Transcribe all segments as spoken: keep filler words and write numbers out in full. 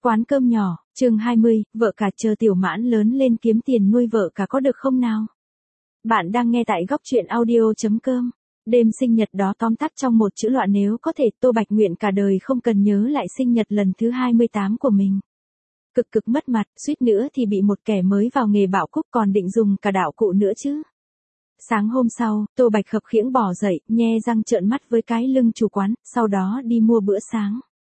Quán cơm nhỏ, chương hai mươi, vợ cả chờ Tiểu Mãn lớn lên kiếm tiền nuôi vợ cả có được không nào? Bạn đang nghe tại góc truyện audio chấm com. Đêm sinh nhật đó tóm tắt trong một chữ loạn nếu có thể Tô Bạch nguyện cả đời không cần nhớ lại sinh nhật lần thứ hai mươi tám của mình. Cực cực mất mặt, suýt nữa thì bị một kẻ mới vào nghề bạo cúc còn định dùng cả đạo cụ nữa chứ. Sáng hôm sau, Tô Bạch khập khiễng bỏ dậy, nhe răng trợn mắt với cái lưng chủ quán, sau đó đi mua bữa sáng.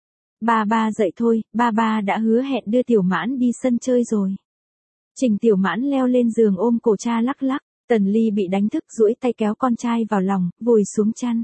Ba ba dậy thôi, ba ba đã hứa hẹn đưa Tiểu Mãn đi sân chơi rồi. Trình Tiểu Mãn leo lên giường ôm cổ cha lắc lắc, Tần Ly bị đánh thức duỗi tay kéo con trai vào lòng, vùi xuống chăn.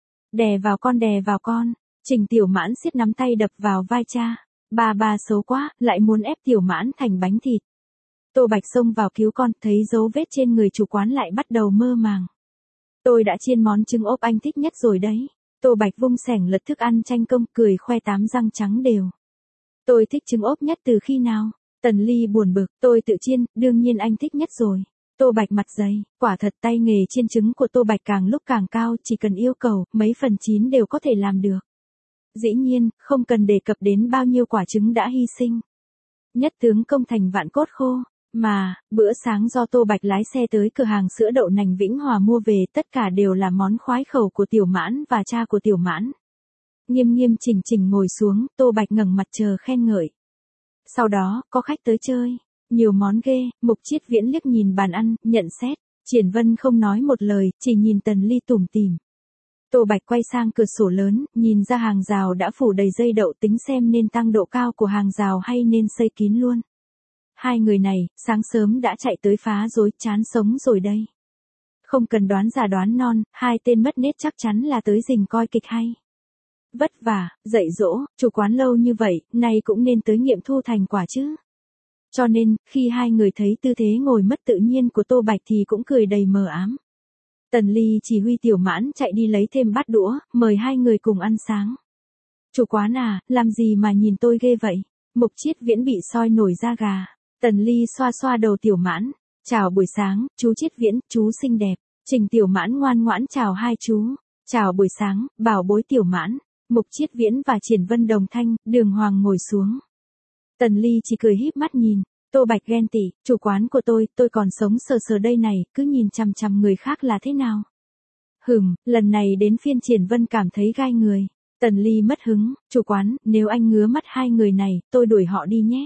Đè vào con đè vào con, Trình Tiểu Mãn siết nắm tay đập vào vai cha. Ba ba xấu quá, lại muốn ép Tiểu Mãn thành bánh thịt. Tô Bạch xông vào cứu con, thấy dấu vết trên người chủ quán lại bắt đầu mơ màng. Tôi đã chiên món trứng ốp anh thích nhất rồi đấy. Tô Bạch vung xẻng lật thức ăn tranh công cười khoe tám răng trắng đều. Tôi thích trứng ốp nhất từ khi nào? Tần Ly buồn bực, tôi tự chiên, đương nhiên anh thích nhất rồi. Tô Bạch mặt dày, quả thật tay nghề chiên trứng của Tô Bạch càng lúc càng cao, chỉ cần yêu cầu, mấy phần chín đều có thể làm được. Dĩ nhiên, không cần đề cập đến bao nhiêu quả trứng đã hy sinh. Nhất tướng công thành vạn cốt khô. Mà, bữa sáng do Tô Bạch lái xe tới cửa hàng sữa đậu nành Vĩnh Hòa mua về tất cả đều là món khoái khẩu của Tiểu Mãn và cha của Tiểu Mãn. Nghiêm nghiêm chỉnh chỉnh ngồi xuống, Tô Bạch ngẩng mặt chờ khen ngợi. Sau đó, có khách tới chơi. Nhiều món ghê, Mục Chiết Viễn liếc nhìn bàn ăn, nhận xét. Triển Vân không nói một lời, chỉ nhìn Tần Ly tủm tỉm. Tô Bạch quay sang cửa sổ lớn, nhìn ra hàng rào đã phủ đầy dây đậu tính xem nên tăng độ cao của hàng rào hay nên xây kín luôn. Hai người này, sáng sớm đã chạy tới phá rối, chán sống rồi đây. Không cần đoán già đoán non, hai tên mất nết chắc chắn là tới rình coi kịch hay. Vất vả, dạy dỗ, chủ quán lâu như vậy, nay cũng nên tới nghiệm thu thành quả chứ. Cho nên, khi hai người thấy tư thế ngồi mất tự nhiên của Tô Bạch thì cũng cười đầy mờ ám. Tần Ly chỉ huy Tiểu Mãn chạy đi lấy thêm bát đũa, mời hai người cùng ăn sáng. Chủ quán à, làm gì mà nhìn tôi ghê vậy? Mục Chiết Viễn bị soi nổi da gà. Tần Ly xoa xoa đầu Tiểu Mãn. Chào buổi sáng, chú Chiết Viễn, chú xinh đẹp. Trình Tiểu Mãn ngoan ngoãn chào hai chú. Chào buổi sáng, bảo bối Tiểu Mãn. Mục Chiết Viễn và Triển Vân đồng thanh, đường hoàng ngồi xuống. Tần Ly chỉ cười híp mắt nhìn. Tô Bạch ghen tị, chủ quán của tôi, tôi còn sống sờ sờ đây này, cứ nhìn chằm chằm người khác là thế nào? Hừm, lần này đến phiên Triển Vân cảm thấy gai người. Tần Ly mất hứng, chủ quán, nếu anh ngứa mắt hai người này, tôi đuổi họ đi nhé.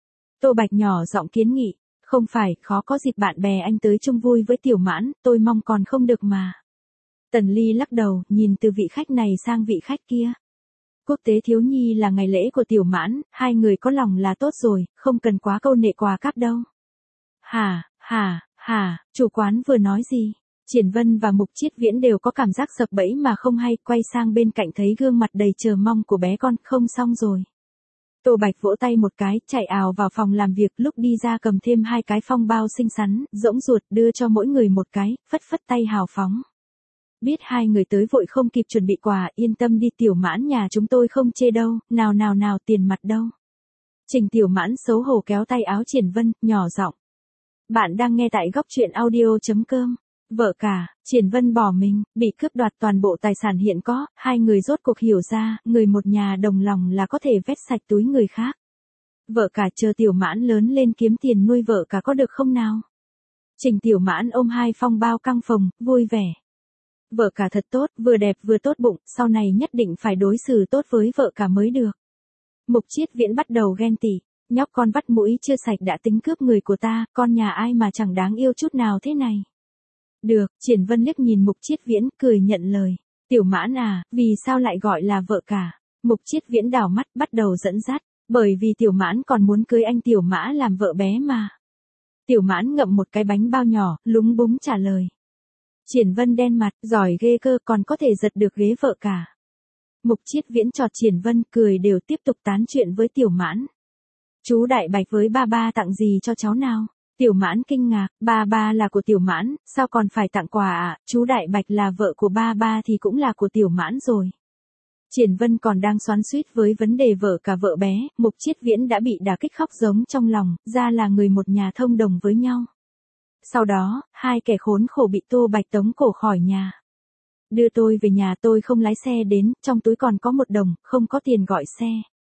Tô Bạch nhỏ giọng kiến nghị, không phải, khó có dịp bạn bè anh tới chung vui với Tiểu Mãn, tôi mong còn không được mà. Tần Ly lắc đầu, nhìn từ vị khách này sang vị khách kia. Quốc tế thiếu nhi là ngày lễ của Tiểu Mãn, hai người có lòng là tốt rồi, không cần quá câu nệ quà cáp đâu. Hả, hả, hả, chủ quán vừa nói gì? Triển Vân và Mục Chiết Viễn đều có cảm giác sập bẫy mà không hay, quay sang bên cạnh thấy gương mặt đầy chờ mong của bé con, không xong rồi. Tô Bạch vỗ tay một cái, chạy ào vào phòng làm việc, lúc đi ra cầm thêm hai cái phong bao xinh xắn, rỗng ruột, đưa cho mỗi người một cái, phất phất tay hào phóng. Biết hai người tới vội không kịp chuẩn bị quà, yên tâm đi Tiểu Mãn nhà chúng tôi không chê đâu, nào nào nào tiền mặt đâu. Trình Tiểu Mãn xấu hổ kéo tay áo Triển Vân, nhỏ giọng. Bạn đang nghe tại góc truyện audio chấm com. Vợ cả, Triển Vân bỏ mình, bị cướp đoạt toàn bộ tài sản hiện có, hai người rốt cuộc hiểu ra, người một nhà đồng lòng là có thể vét sạch túi người khác. Vợ cả chờ Tiểu Mãn lớn lên kiếm tiền nuôi vợ cả có được không nào? Trình Tiểu Mãn ôm hai phong bao căng phồng, vui vẻ. Vợ cả thật tốt, vừa đẹp vừa tốt bụng, sau này nhất định phải đối xử tốt với vợ cả mới được. Mục Chiết Viễn bắt đầu ghen tị, nhóc con vắt mũi chưa sạch đã tính cướp người của ta, con nhà ai mà chẳng đáng yêu chút nào thế này. Được, Triển Vân liếc nhìn Mục Chiết Viễn, cười nhận lời. Tiểu Mãn à, vì sao lại gọi là vợ cả? Mục Chiết Viễn đảo mắt, bắt đầu dẫn dắt, bởi vì Tiểu Mãn còn muốn cưới anh Tiểu Mã làm vợ bé mà. Tiểu Mãn ngậm một cái bánh bao nhỏ, lúng búng trả lời. Triển Vân đen mặt, giỏi ghê cơ, còn có thể giật được ghế vợ cả. Mục Chiết Viễn chọt Triển Vân, cười đều tiếp tục tán chuyện với Tiểu Mãn. Chú Đại Bạch với ba ba tặng gì cho cháu nào? Tiểu Mãn kinh ngạc, ba ba là của Tiểu Mãn, sao còn phải tặng quà à? Chú Đại Bạch là vợ của ba ba thì cũng là của Tiểu Mãn rồi. Triển Vân còn đang xoắn xuýt với vấn đề vợ cả vợ bé, Mục Chiết Viễn đã bị đả kích khóc giống trong lòng, ra là người một nhà thông đồng với nhau. Sau đó, hai kẻ khốn khổ bị Tô Bạch tống cổ khỏi nhà. Đưa tôi về nhà, tôi không lái xe đến, trong túi còn có một đồng, không có tiền gọi xe.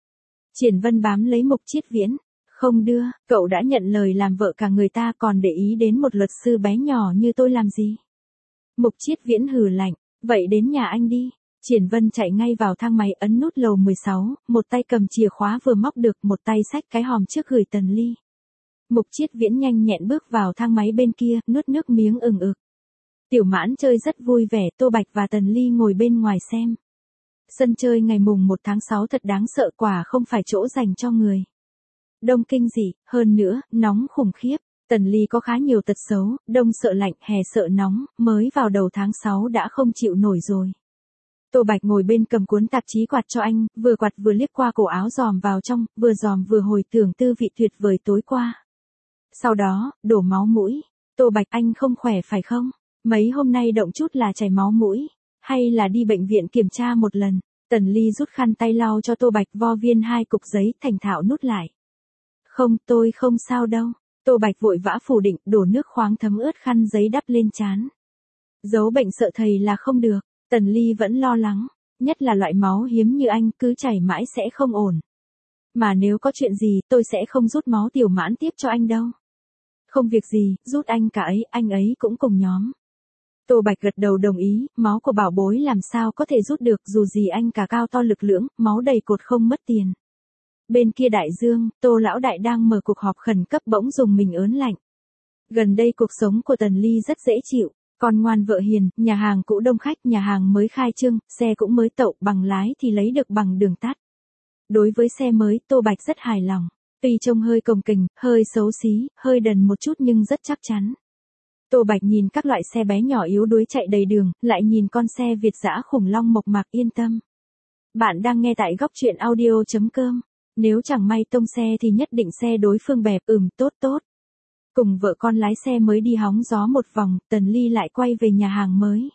Triển Vân bám lấy Mục Chiết Viễn. Không đưa, cậu đã nhận lời làm vợ cả người ta còn để ý đến một luật sư bé nhỏ như tôi làm gì? Mục Chiết Viễn hừ lạnh, vậy đến nhà anh đi. Triển Vân chạy ngay vào thang máy ấn nút lầu mười sáu, một tay cầm chìa khóa vừa móc được, một tay xách cái hòm trước gửi Tần Ly. Mục Chiết Viễn nhanh nhẹn bước vào thang máy bên kia, nuốt nước miếng ừng ực. Tiểu Mãn chơi rất vui vẻ, Tô Bạch và Tần Ly ngồi bên ngoài xem. Sân chơi ngày mùng một tháng sáu thật đáng sợ, quả không phải chỗ dành cho người đông kinh dị, hơn nữa, nóng khủng khiếp. Tần Ly có khá nhiều tật xấu, đông sợ lạnh, hè sợ nóng, mới vào đầu tháng sáu đã không chịu nổi rồi. Tô Bạch ngồi bên cầm cuốn tạp chí quạt cho anh, vừa quạt vừa liếc qua cổ áo dòm vào trong, vừa dòm vừa hồi tưởng tư vị tuyệt vời tối qua. Sau đó, đổ máu mũi. Tô Bạch, anh không khỏe phải không? Mấy hôm nay động chút là chảy máu mũi. Hay là đi bệnh viện kiểm tra một lần? Tần Ly rút khăn tay lau cho Tô Bạch, vo viên hai cục giấy, thành thạo nút lại. Không, tôi không sao đâu. Tô Bạch vội vã phủ định, đổ nước khoáng thấm ướt khăn giấy đắp lên trán. Giấu bệnh sợ thầy là không được. Tần Ly vẫn lo lắng, nhất là loại máu hiếm như anh, cứ chảy mãi sẽ không ổn. Mà nếu có chuyện gì, tôi sẽ không rút máu Tiểu Mãn tiếp cho anh đâu. Không việc gì, rút anh cả ấy, anh ấy cũng cùng nhóm. Tô Bạch gật đầu đồng ý, máu của bảo bối làm sao có thể rút được, dù gì anh cả cao to lực lưỡng, máu đầy cột không mất tiền. Bên kia đại dương, Tô lão đại đang mở cuộc họp khẩn cấp bỗng dùng mình ớn lạnh. Gần đây cuộc sống của Tần Ly rất dễ chịu, con ngoan vợ hiền, nhà hàng cũ đông khách, nhà hàng mới khai trương, xe cũng mới tậu, bằng lái thì lấy được bằng đường tắt. Đối với xe mới, Tô Bạch rất hài lòng. Tuy trông hơi cồng kềnh, hơi xấu xí, hơi đần một chút nhưng rất chắc chắn. Tô Bạch nhìn các loại xe bé nhỏ yếu đuối chạy đầy đường, lại nhìn con xe Việt dã khủng long mộc mạc yên tâm. Bạn đang nghe tại góc truyện audio chấm com. Nếu chẳng may tông xe thì nhất định xe đối phương bẹp, ừm tốt tốt. Cùng vợ con lái xe mới đi hóng gió một vòng, Tần Ly lại quay về nhà hàng mới.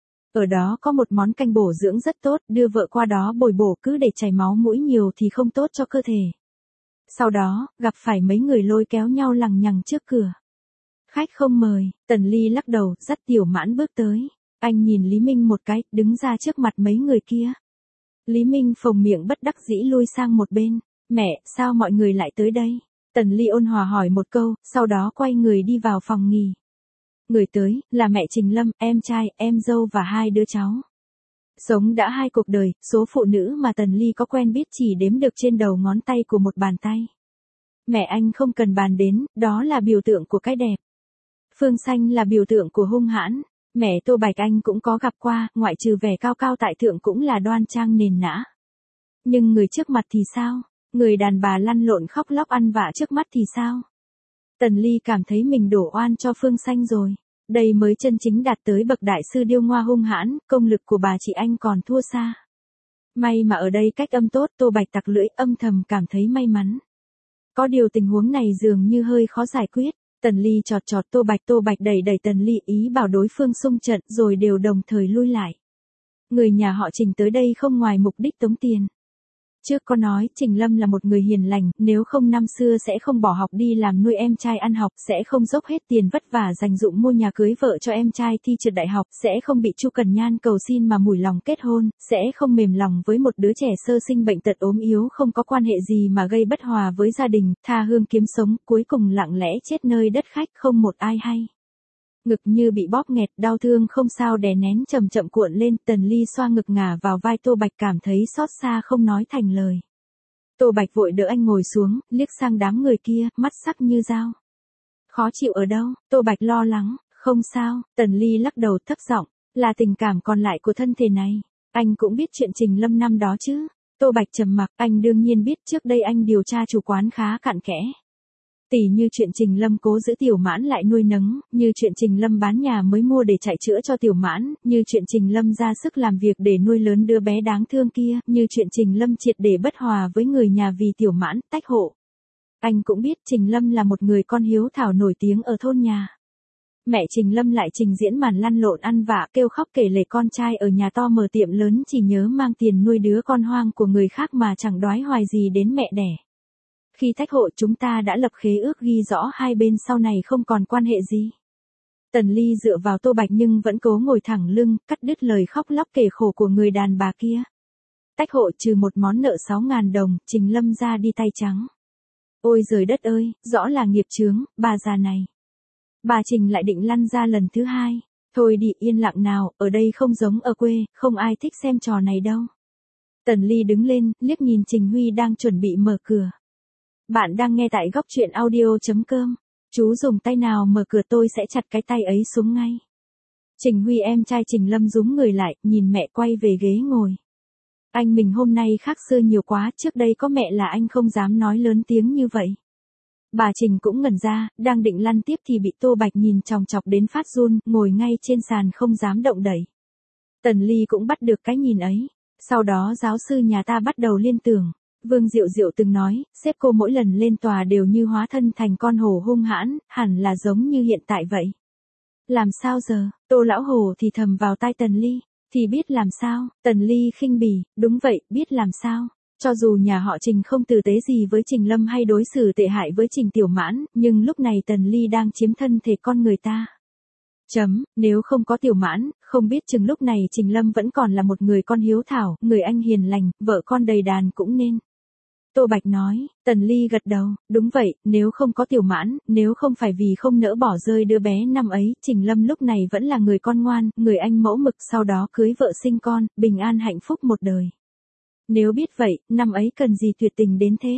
Ở đó có một món canh bổ dưỡng rất tốt, đưa vợ qua đó bồi bổ, cứ để chảy máu mũi nhiều thì không tốt cho cơ thể. Sau đó, gặp phải mấy người lôi kéo nhau lằng nhằng trước cửa. Khách không mời, Tần Ly lắc đầu, dắt Tiểu Mãn bước tới. Anh nhìn Lý Minh một cái, đứng ra trước mặt mấy người kia. Lý Minh phồng miệng bất đắc dĩ lui sang một bên. Mẹ, sao mọi người lại tới đây? Tần Ly ôn hòa hỏi một câu, sau đó quay người đi vào phòng nghỉ. Người tới, là mẹ Trình Lâm, em trai, em dâu và hai đứa cháu. Sống đã hai cuộc đời, số phụ nữ mà Tần Ly có quen biết chỉ đếm được trên đầu ngón tay của một bàn tay. Mẹ anh không cần bàn đến, đó là biểu tượng của cái đẹp. Phương Xanh là biểu tượng của hung hãn. Mẹ Tô Bạch anh cũng có gặp qua, ngoại trừ vẻ cao cao tại thượng cũng là đoan trang nền nã. Nhưng người trước mặt thì sao? Người đàn bà lăn lộn khóc lóc ăn vạ trước mắt thì sao? Tần Ly cảm thấy mình đổ oan cho Phương Xanh rồi. Đây mới chân chính đạt tới bậc đại sư điêu ngoa hung hãn, công lực của bà chị anh còn thua xa. May mà ở đây cách âm tốt, Tô Bạch tặc lưỡi âm thầm cảm thấy may mắn. Có điều tình huống này dường như hơi khó giải quyết. Tần Ly chọt chọt Tô Bạch, Tô Bạch đẩy đẩy Tần Ly ý bảo đối phương xung trận rồi đều đồng thời lui lại. Người nhà họ Trình tới đây không ngoài mục đích tống tiền. Trước có nói Trình Lâm là một người hiền lành, nếu không năm xưa sẽ không bỏ học đi làm nuôi em trai ăn học, sẽ không dốc hết tiền vất vả dành dụm mua nhà cưới vợ cho em trai thi trượt đại học, sẽ không bị Chu Cần Nhan cầu xin mà mủi lòng kết hôn, sẽ không mềm lòng với một đứa trẻ sơ sinh bệnh tật ốm yếu không có quan hệ gì mà gây bất hòa với gia đình, tha hương kiếm sống, cuối cùng lặng lẽ chết nơi đất khách không một ai hay. Ngực như bị bóp nghẹt, đau thương không sao đè nén chậm chậm cuộn lên, Tần Ly xoa ngực ngả vào vai Tô Bạch cảm thấy xót xa không nói thành lời. Tô Bạch vội đỡ anh ngồi xuống, liếc sang đám người kia, mắt sắc như dao. Khó chịu ở đâu? Tô Bạch lo lắng, không sao, Tần Ly lắc đầu thấp giọng, là tình cảm còn lại của thân thể này. Anh cũng biết chuyện Trình Lâm năm đó chứ? Tô Bạch trầm mặc, anh đương nhiên biết, trước đây anh điều tra chủ quán khá cặn kẽ. Tỉ như chuyện Trình Lâm cố giữ Tiểu Mãn lại nuôi nấng, như chuyện Trình Lâm bán nhà mới mua để chạy chữa cho Tiểu Mãn, như chuyện Trình Lâm ra sức làm việc để nuôi lớn đứa bé đáng thương kia, như chuyện Trình Lâm triệt để bất hòa với người nhà vì Tiểu Mãn tách hộ. Anh cũng biết Trình Lâm là một người con hiếu thảo nổi tiếng ở thôn nhà. Mẹ Trình Lâm lại trình diễn màn lăn lộn ăn vạ kêu khóc kể lể con trai ở nhà to mở tiệm lớn chỉ nhớ mang tiền nuôi đứa con hoang của người khác mà chẳng đoái hoài gì đến mẹ đẻ. Khi tách hộ chúng ta đã lập khế ước ghi rõ hai bên sau này không còn quan hệ gì. Tần Ly dựa vào Tô Bạch nhưng vẫn cố ngồi thẳng lưng, cắt đứt lời khóc lóc kể khổ của người đàn bà kia. Tách hộ trừ một món nợ sáu ngàn đồng, Trình Lâm ra đi tay trắng. Ôi giời đất ơi, rõ là nghiệp chướng, bà già này. Bà Trình lại định lăn ra lần thứ hai. Thôi đi, yên lặng nào, ở đây không giống ở quê, không ai thích xem trò này đâu. Tần Ly đứng lên, liếc nhìn Trình Huy đang chuẩn bị mở cửa. Bạn đang nghe tại góc truyện audio.com. Chú dùng tay nào mở cửa tôi sẽ chặt cái tay ấy xuống ngay. Trình Huy em trai Trình Lâm rúm người lại, nhìn mẹ quay về ghế ngồi. Anh mình hôm nay khác xưa nhiều quá, trước đây có mẹ là anh không dám nói lớn tiếng như vậy. Bà Trình cũng ngẩn ra, đang định lăn tiếp thì bị Tô Bạch nhìn chòng chọc đến phát run, ngồi ngay trên sàn không dám động đẩy. Tần Ly cũng bắt được cái nhìn ấy. Sau đó giáo sư nhà ta bắt đầu liên tưởng. Vương Diệu Diệu từng nói, sếp cô mỗi lần lên tòa đều như hóa thân thành con hổ hung hãn, hẳn là giống như hiện tại vậy. Làm sao giờ? Tô lão hổ thì thầm vào tai Tần Ly. Thì biết làm sao? Tần Ly khinh bỉ, đúng vậy, biết làm sao? Cho dù nhà họ Trình không tử tế gì với Trình Lâm hay đối xử tệ hại với Trình Tiểu Mãn, nhưng lúc này Tần Ly đang chiếm thân thể con người ta. Chấm, nếu không có Tiểu Mãn, không biết chừng lúc này Trình Lâm vẫn còn là một người con hiếu thảo, người anh hiền lành, vợ con đầy đàn cũng nên. Tô Bạch nói, Tần Ly gật đầu, đúng vậy, nếu không có Tiểu Mãn, nếu không phải vì không nỡ bỏ rơi đứa bé năm ấy, Trình Lâm lúc này vẫn là người con ngoan, người anh mẫu mực, sau đó cưới vợ sinh con, bình an hạnh phúc một đời. Nếu biết vậy, năm ấy cần gì tuyệt tình đến thế?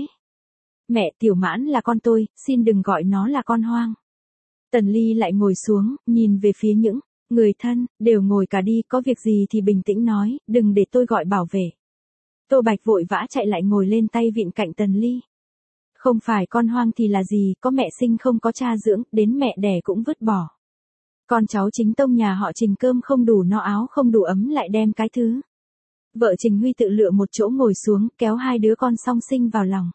Mẹ, Tiểu Mãn là con tôi, xin đừng gọi nó là con hoang. Tần Ly lại ngồi xuống, nhìn về phía những người thân, đều ngồi cả đi, có việc gì thì bình tĩnh nói, đừng để tôi gọi bảo vệ. Tô Bạch vội vã chạy lại ngồi lên tay vịn cạnh Tần Ly. Không phải con hoang thì là gì, có mẹ sinh không có cha dưỡng, đến mẹ đẻ cũng vứt bỏ. Con cháu chính tông nhà họ Trình cơm không đủ no áo không đủ ấm lại đem cái thứ. Vợ Trình Huy tự lựa một chỗ ngồi xuống, kéo hai đứa con song sinh vào lòng.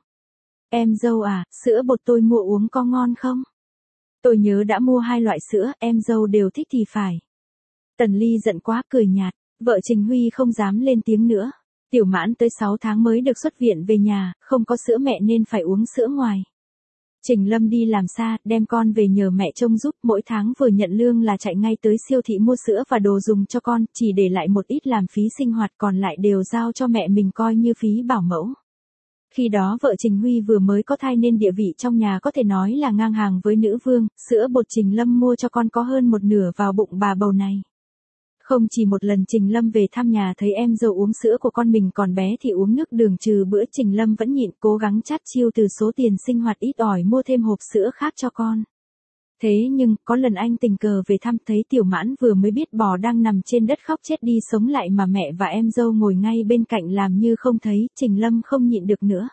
Em dâu à, sữa bột tôi mua uống có ngon không? Tôi nhớ đã mua hai loại sữa, em dâu đều thích thì phải. Tần Ly giận quá cười nhạt, vợ Trình Huy không dám lên tiếng nữa. Tiểu Mãn tới sáu tháng mới được xuất viện về nhà, không có sữa mẹ nên phải uống sữa ngoài. Trình Lâm đi làm xa, đem con về nhờ mẹ trông giúp, mỗi tháng vừa nhận lương là chạy ngay tới siêu thị mua sữa và đồ dùng cho con, chỉ để lại một ít làm phí sinh hoạt còn lại đều giao cho mẹ mình coi như phí bảo mẫu. Khi đó vợ Trình Huy vừa mới có thai nên địa vị trong nhà có thể nói là ngang hàng với nữ vương, sữa bột Trình Lâm mua cho con có hơn một nửa vào bụng bà bầu này. Không chỉ một lần Trình Lâm về thăm nhà thấy em dâu uống sữa của con mình còn bé thì uống nước đường trừ bữa, Trình Lâm vẫn nhịn cố gắng chắt chiu từ số tiền sinh hoạt ít ỏi mua thêm hộp sữa khác cho con. Thế nhưng, có lần anh tình cờ về thăm thấy Tiểu Mãn vừa mới biết bò đang nằm trên đất khóc chết đi sống lại mà mẹ và em dâu ngồi ngay bên cạnh làm như không thấy, Trình Lâm không nhịn được nữa.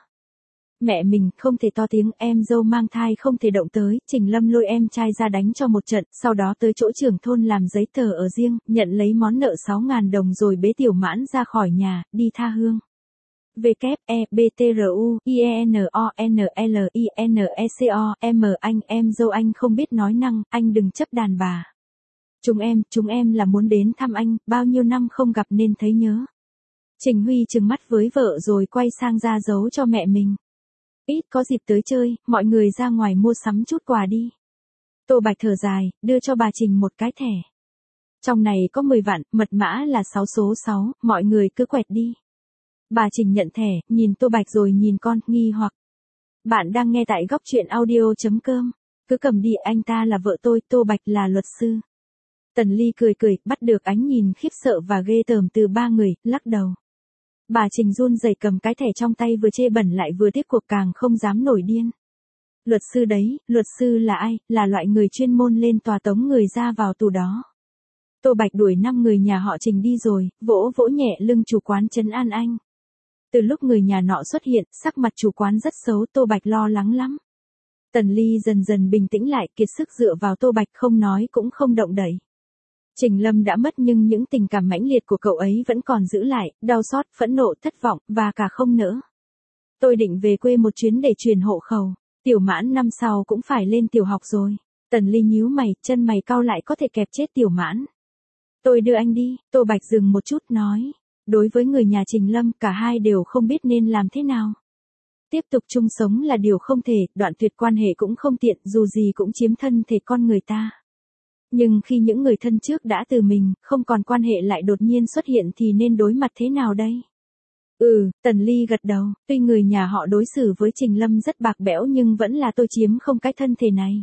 Mẹ mình không thể to tiếng, em dâu mang thai không thể động tới, Trình Lâm lôi em trai ra đánh cho một trận, sau đó tới chỗ trưởng thôn làm giấy tờ ở riêng, nhận lấy món nợ sáu ngàn đồng rồi bế Tiểu Mãn ra khỏi nhà, đi tha hương. W E B T R U I E N O N L I N E C O M anh em dâu anh không biết nói năng, anh đừng chấp đàn bà. Chúng em, chúng em là muốn đến thăm anh, bao nhiêu năm không gặp nên thấy nhớ. Trình Huy trừng mắt với vợ rồi quay sang ra dấu cho mẹ mình. Ít có dịp tới chơi, mọi người ra ngoài mua sắm chút quà đi. Tô Bạch thở dài, đưa cho bà Trình một cái thẻ. Trong này có mười vạn, mật mã là sáu số sáu, mọi người cứ quẹt đi. Bà Trình nhận thẻ, nhìn Tô Bạch rồi nhìn con, nghi hoặc. Bạn đang nghe tại góc truyện audio.com. Cứ cầm đi, anh ta là vợ tôi, Tô Bạch là luật sư. Tần Ly cười cười, bắt được ánh nhìn khiếp sợ và ghê tởm từ ba người, lắc đầu. Bà Trình run rẩy cầm cái thẻ trong tay vừa chê bẩn lại vừa tiếc cuộc càng không dám nổi điên. Luật sư đấy, luật sư là ai, là loại người chuyên môn lên tòa tống người ra vào tù đó. Tô Bạch đuổi năm người nhà họ Trình đi rồi, vỗ vỗ nhẹ lưng chủ quán trấn an anh. Từ lúc người nhà nọ xuất hiện, sắc mặt chủ quán rất xấu, Tô Bạch lo lắng lắm. Tần Ly dần dần bình tĩnh lại, kiệt sức dựa vào Tô Bạch không nói cũng không động đậy. Trình Lâm đã mất nhưng những tình cảm mãnh liệt của cậu ấy vẫn còn giữ lại, đau xót, phẫn nộ, thất vọng, và cả không nỡ. Tôi định về quê một chuyến để truyền hộ khẩu, Tiểu Mãn năm sau cũng phải lên tiểu học rồi. Tần Ly nhíu mày, chân mày cau lại có thể kẹp chết Tiểu Mãn. Tôi đưa anh đi, Tô Bạch dừng một chút nói. Đối với người nhà Trình Lâm, cả hai đều không biết nên làm thế nào. Tiếp tục chung sống là điều không thể, đoạn tuyệt quan hệ cũng không tiện, dù gì cũng chiếm thân thể con người ta. Nhưng khi những người thân trước đã từ mình, không còn quan hệ lại đột nhiên xuất hiện thì nên đối mặt thế nào đây? Ừ, Tần Ly gật đầu, tuy người nhà họ đối xử với Trình Lâm rất bạc bẽo nhưng vẫn là tôi chiếm không cái thân thể này.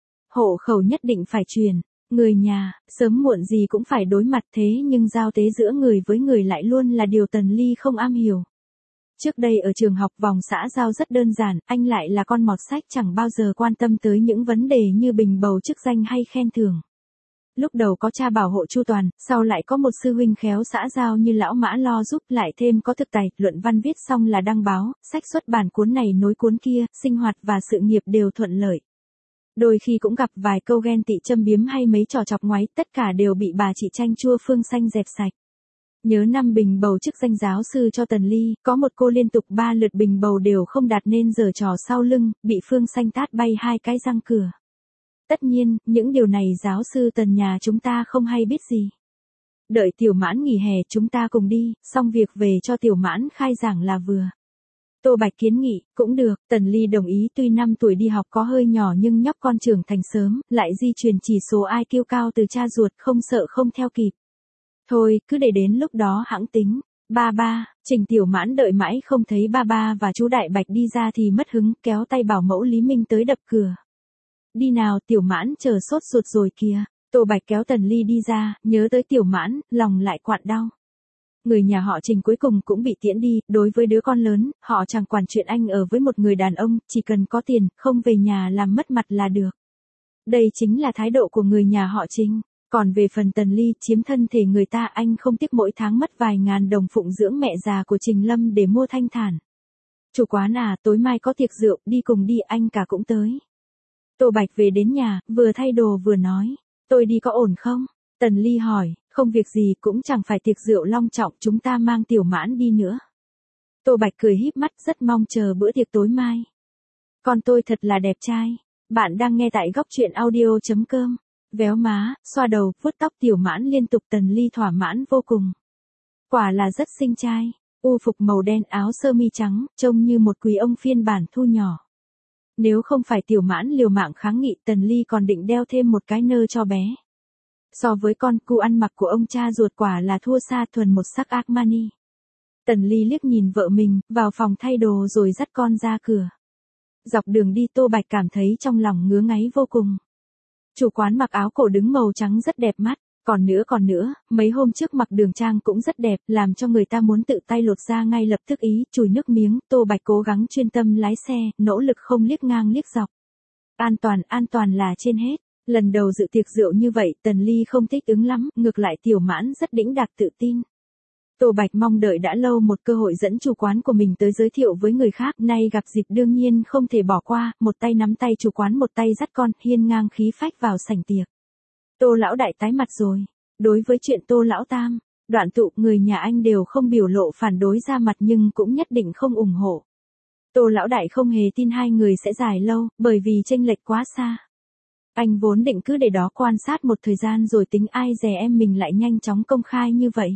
Hộ khẩu nhất định phải truyền, người nhà, sớm muộn gì cũng phải đối mặt thế nhưng giao tế giữa người với người lại luôn là điều Tần Ly không am hiểu. Trước đây ở trường học vòng xã giao rất đơn giản, anh lại là con mọt sách chẳng bao giờ quan tâm tới những vấn đề như bình bầu chức danh hay khen thưởng. Lúc đầu có cha bảo hộ chu toàn, sau lại có một sư huynh khéo xã giao như lão Mã lo giúp, lại thêm có thực tài, luận văn viết xong là đăng báo, sách xuất bản cuốn này nối cuốn kia, sinh hoạt và sự nghiệp đều thuận lợi. Đôi khi cũng gặp vài câu ghen tị châm biếm hay mấy trò chọc ngoáy, tất cả đều bị bà chị chanh chua Phương Xanh dẹp sạch. Nhớ năm bình bầu chức danh giáo sư cho Tần Ly, có một cô liên tục ba lượt bình bầu đều không đạt nên giở trò sau lưng, bị Phương Xanh tát bay hai cái răng cửa. Tất nhiên, những điều này giáo sư Tần nhà chúng ta không hay biết gì. Đợi Tiểu Mãn nghỉ hè chúng ta cùng đi, xong việc về cho Tiểu Mãn khai giảng là vừa. Tô Bạch kiến nghị, cũng được, Tần Ly đồng ý tuy năm tuổi đi học có hơi nhỏ nhưng nhóc con trưởng thành sớm, lại di truyền chỉ số i kiu cao từ cha ruột không sợ không theo kịp. Thôi, cứ để đến lúc đó hãng tính. Ba ba, Trình Tiểu Mãn đợi mãi không thấy ba ba và chú Đại Bạch đi ra thì mất hứng, kéo tay bảo mẫu Lý Minh tới đập cửa. Đi nào, Tiểu Mãn chờ sốt ruột rồi kìa. Tô Bạch kéo Tần Ly đi ra, nhớ tới Tiểu Mãn, lòng lại quặn đau. Người nhà họ Trình cuối cùng cũng bị tiễn đi, đối với đứa con lớn, họ chẳng quản chuyện anh ở với một người đàn ông, chỉ cần có tiền, không về nhà làm mất mặt là được. Đây chính là thái độ của người nhà họ Trình. Còn về phần Tần Ly chiếm thân thể người ta, anh không tiếc mỗi tháng mất vài ngàn đồng phụng dưỡng mẹ già của Trình Lâm để mua thanh thản. Chủ quán à, tối mai có tiệc rượu, đi cùng đi, anh cả cũng tới. Tô Bạch về đến nhà, vừa thay đồ vừa nói, tôi đi có ổn không? Tần Ly hỏi, không việc gì, cũng chẳng phải tiệc rượu long trọng, chúng ta mang Tiểu Mãn đi nữa. Tô Bạch cười híp mắt, rất mong chờ bữa tiệc tối mai. Con tôi thật là đẹp trai. Bạn đang nghe tại góc truyện audio chấm com. Véo má, xoa đầu, vuốt tóc Tiểu Mãn liên tục, Tần Ly thỏa mãn vô cùng. Quả là rất xinh trai, u phục màu đen, áo sơ mi trắng, trông như một quý ông phiên bản thu nhỏ. Nếu không phải Tiểu Mãn liều mạng kháng nghị, Tần Ly còn định đeo thêm một cái nơ cho bé. So với con cu ăn mặc của ông cha ruột quả là thua xa thuần một sắc Armani. Tần Ly liếc nhìn vợ mình, vào phòng thay đồ rồi dắt con ra cửa. Dọc đường đi Tô Bạch cảm thấy trong lòng ngứa ngáy vô cùng. Chủ quán mặc áo cổ đứng màu trắng rất đẹp mắt, còn nữa còn nữa, mấy hôm trước mặc đường trang cũng rất đẹp, làm cho người ta muốn tự tay lột ra ngay lập tức ý, chùi nước miếng, Tô Bạch cố gắng chuyên tâm lái xe, nỗ lực không liếc ngang liếc dọc. An toàn, an toàn là trên hết. Lần đầu dự tiệc rượu như vậy, Tần Ly không thích ứng lắm, ngược lại Tiểu Mãn rất đĩnh đạc tự tin. Tô Bạch mong đợi đã lâu một cơ hội dẫn chủ quán của mình tới giới thiệu với người khác, nay gặp dịp đương nhiên không thể bỏ qua, một tay nắm tay chủ quán một tay dắt con, hiên ngang khí phách vào sảnh tiệc. Tô lão đại tái mặt rồi. Đối với chuyện Tô lão tam, Đoạn Tụ, người nhà anh đều không biểu lộ phản đối ra mặt nhưng cũng nhất định không ủng hộ. Tô lão đại không hề tin hai người sẽ dài lâu, bởi vì chênh lệch quá xa. Anh vốn định cứ để đó quan sát một thời gian rồi tính, ai dè em mình lại nhanh chóng công khai như vậy.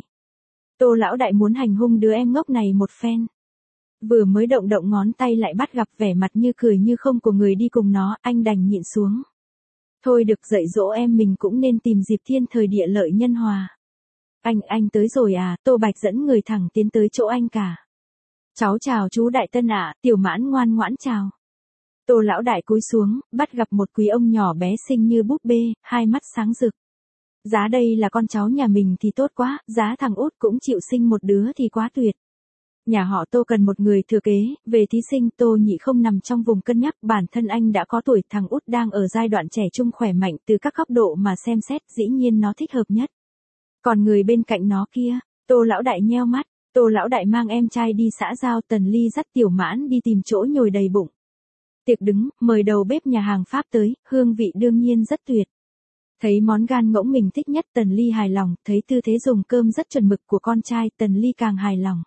Tô lão đại muốn hành hung đứa em ngốc này một phen. Vừa mới động động ngón tay lại bắt gặp vẻ mặt như cười như không của người đi cùng nó, anh đành nhịn xuống. Thôi được, dạy dỗ em mình cũng nên tìm dịp thiên thời địa lợi nhân hòa. Anh, anh tới rồi à? Tô Bạch dẫn người thẳng tiến tới chỗ anh cả. Cháu chào chú Đại Tân ạ, Tiểu Mãn ngoan ngoãn chào. Tô lão đại cúi xuống, bắt gặp một quý ông nhỏ bé xinh như búp bê, hai mắt sáng rực. Giá đây là con cháu nhà mình thì tốt quá, giá thằng út cũng chịu sinh một đứa thì quá tuyệt. Nhà họ Tô cần một người thừa kế, về thí sinh Tô Nhị không nằm trong vùng cân nhắc, bản thân anh đã có tuổi, thằng út đang ở giai đoạn trẻ trung khỏe mạnh, từ các góc độ mà xem xét, dĩ nhiên nó thích hợp nhất. Còn người bên cạnh nó kia, Tô lão đại nheo mắt, Tô lão đại mang em trai đi xã giao, Tần Ly dắt Tiểu Mãn đi tìm chỗ nhồi đầy bụng. Tiệc đứng, mời đầu bếp nhà hàng Pháp tới, hương vị đương nhiên rất tuyệt. Thấy món gan ngỗng mình thích nhất, Tần Ly hài lòng, thấy tư thế dùng cơm rất chuẩn mực của con trai, Tần Ly càng hài lòng.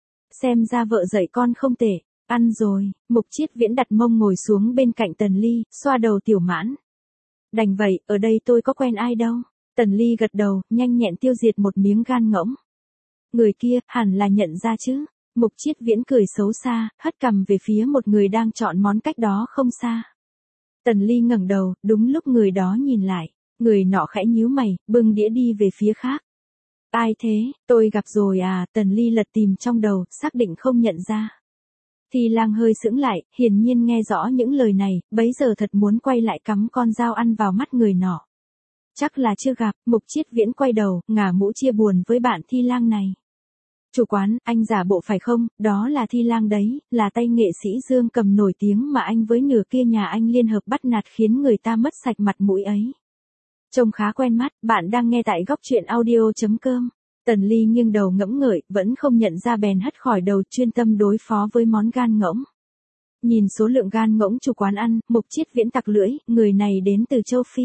Xem ra vợ dạy con không tệ, ăn rồi, Mục Chiết Viễn đặt mông ngồi xuống bên cạnh Tần Ly, xoa đầu Tiểu Mãn. Đành vậy, ở đây tôi có quen ai đâu. Tần Ly gật đầu, nhanh nhẹn tiêu diệt một miếng gan ngỗng. Người kia, hẳn là nhận ra chứ. Mục Chiết Viễn cười xấu xa, hất cằm về phía một người đang chọn món cách đó không xa. Tần Ly ngẩng đầu, đúng lúc người đó nhìn lại, người nọ khẽ nhíu mày, bưng đĩa đi về phía khác. Ai thế, tôi gặp rồi à, Tần Ly lật tìm trong đầu, xác định không nhận ra. Thi Lang hơi sững lại, hiển nhiên nghe rõ những lời này, bấy giờ thật muốn quay lại cắm con dao ăn vào mắt người nọ. Chắc là chưa gặp, Mục Chiết Viễn quay đầu, ngả mũ chia buồn với bạn Thi Lang này. Chủ quán, anh giả bộ phải không, đó là Thi Lang đấy, là tay nghệ sĩ Dương Cầm nổi tiếng mà anh với nửa kia nhà anh liên hợp bắt nạt khiến người ta mất sạch mặt mũi ấy. Trông khá quen mắt, bạn đang nghe tại góc truyện audio.com. Tần Ly nghiêng đầu ngẫm ngợi, vẫn không nhận ra bèn hất khỏi đầu chuyên tâm đối phó với món gan ngỗng. Nhìn số lượng gan ngỗng chủ quán ăn, Mục Chiết Viễn tặc lưỡi, người này đến từ châu Phi.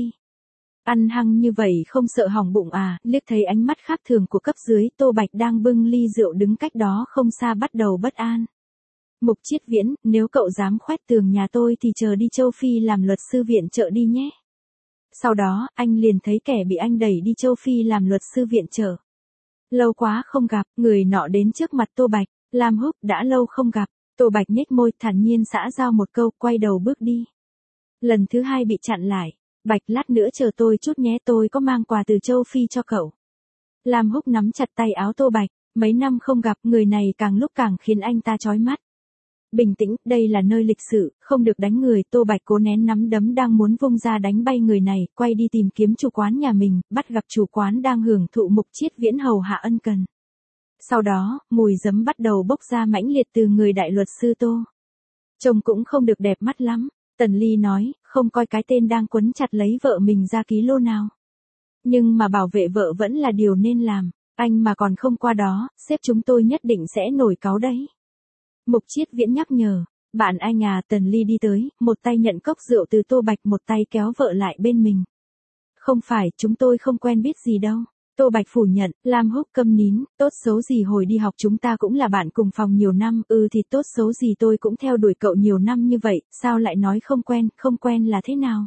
Ăn hăng như vậy không sợ hỏng bụng à, liếc thấy ánh mắt khác thường của cấp dưới, Tô Bạch đang bưng ly rượu đứng cách đó không xa bắt đầu bất an. Mục Chiết Viễn, nếu cậu dám khoét tường nhà tôi thì chờ đi châu Phi làm luật sư viện trợ đi nhé. Sau đó, anh liền thấy kẻ bị anh đẩy đi châu Phi làm luật sư viện trợ. Lâu quá không gặp, người nọ đến trước mặt Tô Bạch, Lam Húc đã lâu không gặp, Tô Bạch nhếch môi thản nhiên xã giao một câu, quay đầu bước đi. Lần thứ hai bị chặn lại, Bạch lát nữa chờ tôi chút nhé, tôi có mang quà từ châu Phi cho cậu. Lam Húc nắm chặt tay áo Tô Bạch, mấy năm không gặp, người này càng lúc càng khiến anh ta chói mắt. Bình tĩnh, đây là nơi lịch sự, không được đánh người, Tô Bạch cố nén nắm đấm đang muốn vung ra đánh bay người này, quay đi tìm kiếm chủ quán nhà mình, bắt gặp chủ quán đang hưởng thụ Mục Chiết Viễn hầu hạ ân cần. Sau đó, mùi giấm bắt đầu bốc ra mãnh liệt từ người đại luật sư Tô. Trông cũng không được đẹp mắt lắm, Tần Ly nói, không coi cái tên đang quấn chặt lấy vợ mình ra ký lô nào. Nhưng mà bảo vệ vợ vẫn là điều nên làm, anh mà còn không qua đó, sếp chúng tôi nhất định sẽ nổi cáu đấy. Mục Chiết Viễn nhắc nhở, bạn anh à, Tần Ly đi tới, một tay nhận cốc rượu từ Tô Bạch, một tay kéo vợ lại bên mình. Không phải, chúng tôi không quen biết gì đâu. Tô Bạch phủ nhận, Lam Húc câm nín, tốt xấu gì hồi đi học chúng ta cũng là bạn cùng phòng nhiều năm, ừ thì tốt xấu gì tôi cũng theo đuổi cậu nhiều năm như vậy, sao lại nói không quen, không quen là thế nào?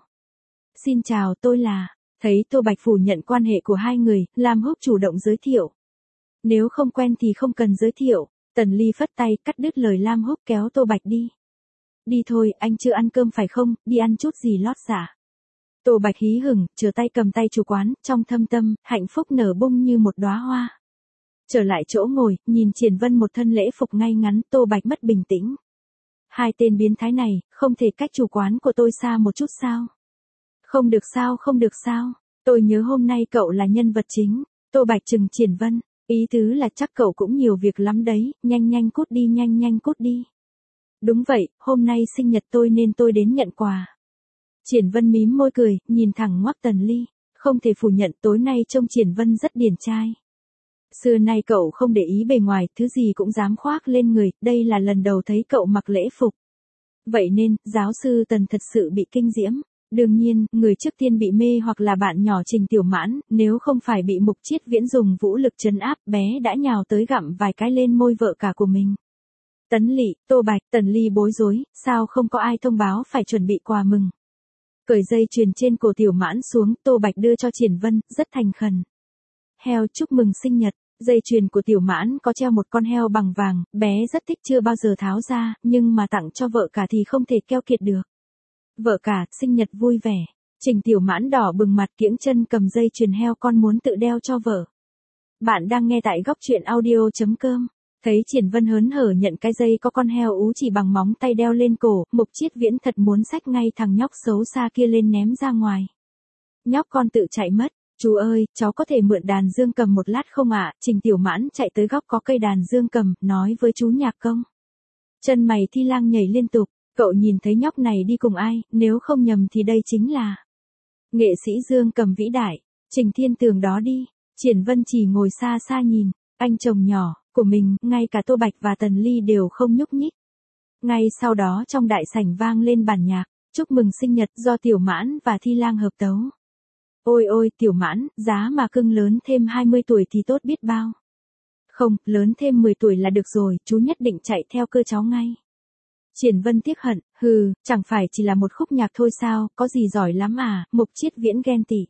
Xin chào, tôi là, thấy Tô Bạch phủ nhận quan hệ của hai người, Lam Húc chủ động giới thiệu. Nếu không quen thì không cần giới thiệu. Tần Ly phất tay, cắt đứt lời Lam Húc kéo Tô Bạch đi. Đi thôi, anh chưa ăn cơm phải không, đi ăn chút gì lót dạ. Tô Bạch hí hửng, chờ tay cầm tay chủ quán, trong thâm tâm, hạnh phúc nở bung như một đóa hoa. Trở lại chỗ ngồi, nhìn Triển Vân một thân lễ phục ngay ngắn, Tô Bạch mất bình tĩnh. Hai tên biến thái này, không thể cách chủ quán của tôi xa một chút sao? Không được sao, không được sao, tôi nhớ hôm nay cậu là nhân vật chính. Tô Bạch trừng Triển Vân. Ý tứ là chắc cậu cũng nhiều việc lắm đấy, nhanh nhanh cút đi, nhanh nhanh cút đi. Đúng vậy, hôm nay sinh nhật tôi nên tôi đến nhận quà. Triển Vân mím môi cười, nhìn thẳng ngoắc Tần Ly, không thể phủ nhận tối nay trông Triển Vân rất điển trai. Xưa nay cậu không để ý bề ngoài, thứ gì cũng dám khoác lên người, đây là lần đầu thấy cậu mặc lễ phục. Vậy nên, giáo sư Tần thật sự bị kinh diễm. Đương nhiên, người trước tiên bị mê hoặc là bạn nhỏ Trình Tiểu Mãn, nếu không phải bị Mục Chiết Viễn dùng vũ lực trấn áp, bé đã nhào tới gặm vài cái lên môi vợ cả của mình. Tấn Lị, Tô Bạch, Tần Ly bối rối, sao không có ai thông báo phải chuẩn bị quà mừng. Cởi dây chuyền trên cổ Tiểu Mãn xuống, Tô Bạch đưa cho Triển Vân, rất thành khẩn. Heo chúc mừng sinh nhật, dây chuyền của Tiểu Mãn có treo một con heo bằng vàng, bé rất thích chưa bao giờ tháo ra, nhưng mà tặng cho vợ cả thì không thể keo kiệt được. Vợ cả, sinh nhật vui vẻ. Trình Tiểu Mãn đỏ bừng mặt kiễng chân cầm dây chuyền heo con muốn tự đeo cho vợ. Bạn đang nghe tại góc truyện audio.com. Thấy Triển Vân hớn hở nhận cái dây có con heo ú chỉ bằng móng tay đeo lên cổ, Mục Chiết Viễn thật muốn xách ngay thằng nhóc xấu xa kia lên ném ra ngoài. Nhóc con tự chạy mất. Chú ơi, cháu có thể mượn đàn dương cầm một lát không ạ? À? Trình Tiểu Mãn chạy tới góc có cây đàn dương cầm, nói với chú nhạc công. Chân mày Thi Lang nhảy liên tục. Cậu nhìn thấy nhóc này đi cùng ai, nếu không nhầm thì đây chính là nghệ sĩ Dương Cầm vĩ đại, Trình Thiên Tường đó đi. Triển Vân chỉ ngồi xa xa nhìn, anh chồng nhỏ của mình, ngay cả Tô Bạch và Tần Ly đều không nhúc nhích. Ngay sau đó trong đại sảnh vang lên bản nhạc, chúc mừng sinh nhật do Tiểu Mãn và Thi Lang hợp tấu. Ôi ôi, Tiểu Mãn, giá mà cưng lớn thêm hai mươi tuổi thì tốt biết bao. Không, lớn thêm mười tuổi là được rồi, chú nhất định chạy theo cơ cháu ngay. Triển Vân tiếc hận, hừ, chẳng phải chỉ là một khúc nhạc thôi sao, có gì giỏi lắm à, Mục Chiết Viễn ghen tị.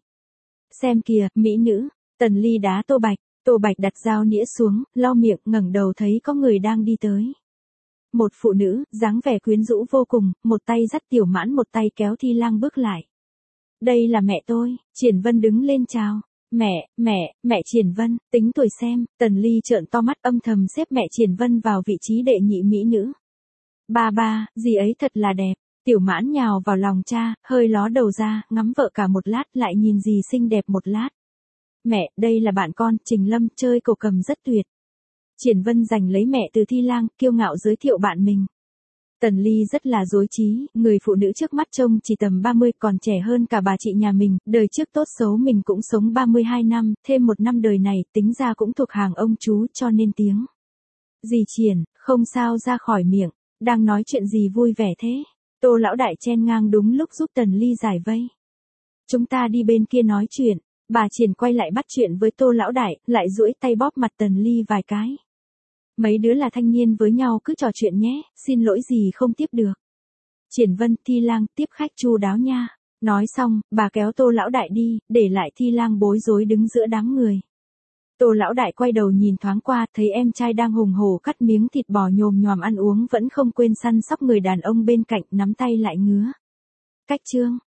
Xem kìa, mỹ nữ, Tần Ly đá Tô Bạch, Tô Bạch đặt dao nĩa xuống, lau miệng, ngẩng đầu thấy có người đang đi tới. Một phụ nữ, dáng vẻ quyến rũ vô cùng, một tay dắt Tiểu Mãn một tay kéo Thi Lang bước lại. Đây là mẹ tôi, Triển Vân đứng lên chào. Mẹ, mẹ, mẹ Triển Vân, tính tuổi xem, Tần Ly trợn to mắt âm thầm xếp mẹ Triển Vân vào vị trí đệ nhị mỹ nữ. Ba ba, dì ấy thật là đẹp. Tiểu Mãn nhào vào lòng cha, hơi ló đầu ra, ngắm vợ cả một lát lại nhìn dì xinh đẹp một lát. Mẹ, đây là bạn con, Trình Lâm, chơi cổ cầm rất tuyệt. Triển Vân giành lấy mẹ từ Thi Lang, kiêu ngạo giới thiệu bạn mình. Tần Ly rất là dối trí, người phụ nữ trước mắt trông chỉ tầm ba mươi, còn trẻ hơn cả bà chị nhà mình, đời trước tốt xấu mình cũng sống ba mươi hai năm, thêm một năm đời này, tính ra cũng thuộc hàng ông chú cho nên tiếng. Dì Triển, không sao ra khỏi miệng, đang nói chuyện gì vui vẻ thế? Tô lão đại chen ngang đúng lúc giúp Tần Ly giải vây. Chúng ta đi bên kia nói chuyện, bà Triển quay lại bắt chuyện với Tô lão đại, lại duỗi tay bóp mặt Tần Ly vài cái. Mấy đứa là thanh niên với nhau cứ trò chuyện nhé, xin lỗi gì không tiếp được. Triển Vân, Thi Lang, tiếp khách chu đáo nha. Nói xong, bà kéo Tô lão đại đi, để lại Thi Lang bối rối đứng giữa đám người. Tô lão đại quay đầu nhìn thoáng qua, thấy em trai đang hùng hổ cắt miếng thịt bò nhồm nhòm ăn uống vẫn không quên săn sóc người đàn ông bên cạnh, nắm tay lại ngứa. Cách chương